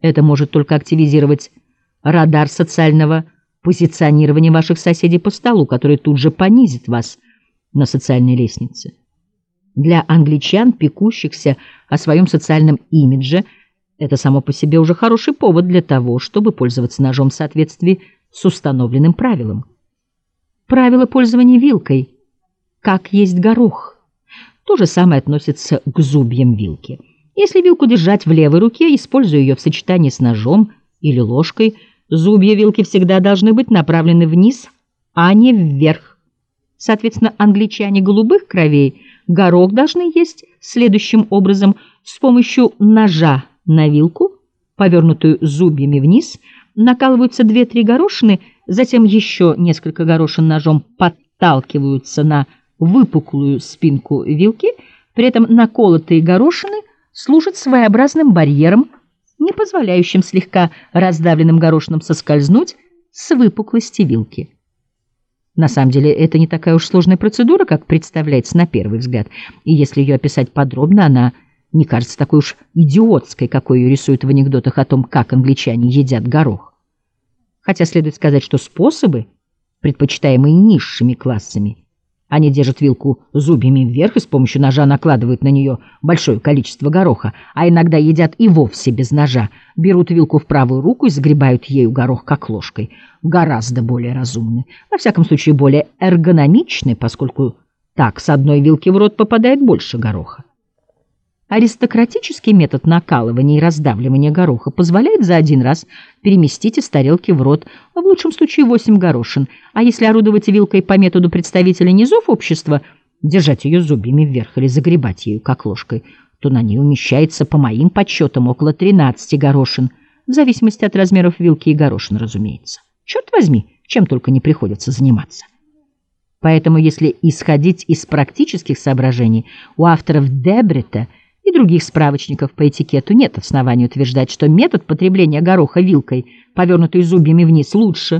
Это может только активизировать радар социального позиционирования ваших соседей по столу, который тут же понизит вас на социальной лестнице. Для англичан, пекущихся о своем социальном имидже, это само по себе уже хороший повод для того, чтобы пользоваться ножом в соответствии с установленным правилом. Правило пользования вилкой, как есть горох. То же самое относится к зубьям вилки. Если вилку держать в левой руке, используя ее в сочетании с ножом или ложкой, зубья вилки всегда должны быть направлены вниз, а не вверх. Соответственно, англичане голубых кровей горох должны есть следующим образом: с помощью ножа на вилку, повернутую зубьями вниз, накалываются 2-3 горошины, затем еще несколько горошин ножом подталкиваются на выпуклую спинку вилки, при этом наколотые горошины служат своеобразным барьером, не позволяющим слегка раздавленным горошинам соскользнуть с выпуклости вилки. На самом деле это не такая уж сложная процедура, как представляется на первый взгляд, и если ее описать подробно, она не кажется такой уж идиотской, какой ее рисуют в анекдотах о том, как англичане едят горох. Хотя следует сказать, что способы, предпочитаемые низшими классами, они держат вилку зубьями вверх и с помощью ножа накладывают на нее большое количество гороха, а иногда едят и вовсе без ножа, берут вилку в правую руку и загребают ею горох как ложкой. Гораздо более разумны, во всяком случае более эргономичны, поскольку так с одной вилки в рот попадает больше гороха. Аристократический метод накалывания и раздавливания гороха позволяет за один раз переместить из тарелки в рот в лучшем случае 8 горошин, а если орудовать вилкой по методу представителя низов общества, держать ее зубьями вверх или загребать ею как ложкой, то на ней умещается, по моим подсчетам, около 13 горошин, в зависимости от размеров вилки и горошин, разумеется. Черт возьми, чем только не приходится заниматься. Поэтому, если исходить из практических соображений, у авторов Дебрета и других справочников по этикету нет оснований утверждать, что метод потребления гороха вилкой, повернутой зубьями вниз, лучше.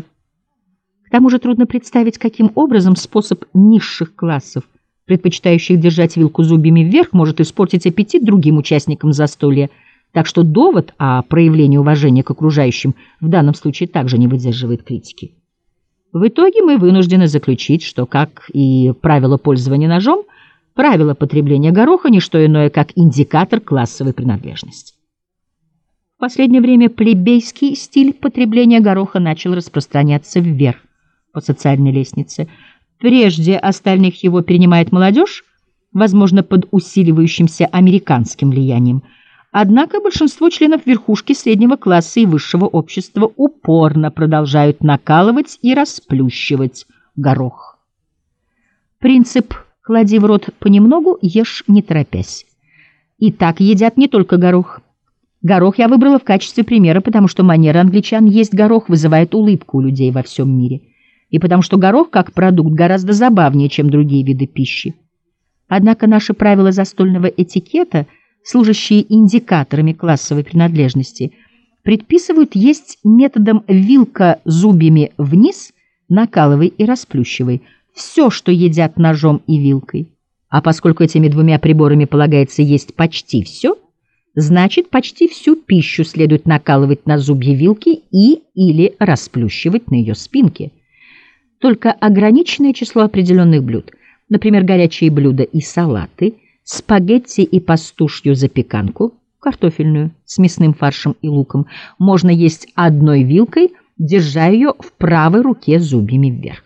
К тому же трудно представить, каким образом способ низших классов, предпочитающих держать вилку зубьями вверх, может испортить аппетит другим участникам застолья, так что довод о проявлении уважения к окружающим в данном случае также не выдерживает критики. В итоге мы вынуждены заключить, что, как и правило пользования ножом, правило потребления гороха – не что иное, как индикатор классовой принадлежности. В последнее время плебейский стиль потребления гороха начал распространяться вверх по социальной лестнице. Прежде остальных его перенимает молодежь, возможно, под усиливающимся американским влиянием. Однако большинство членов верхушки среднего класса и высшего общества упорно продолжают накалывать и расплющивать горох. Принцип «клади в рот понемногу, ешь не торопясь». И так едят не только горох. Горох я выбрала в качестве примера, потому что манера англичан есть горох вызывает улыбку у людей во всем мире. И потому что горох как продукт гораздо забавнее, чем другие виды пищи. Однако наши правила застольного этикета, служащие индикаторами классовой принадлежности, предписывают есть методом вилка зубьями вниз, накалывай и расплющивай все, что едят ножом и вилкой. А поскольку этими двумя приборами полагается есть почти все, значит, почти всю пищу следует накалывать на зубья вилки и или расплющивать на ее спинке. Только ограниченное число определенных блюд, например, горячие блюда и салаты, спагетти и пастушью запеканку, картофельную, с мясным фаршем и луком, можно есть одной вилкой, держа ее в правой руке зубьями вверх.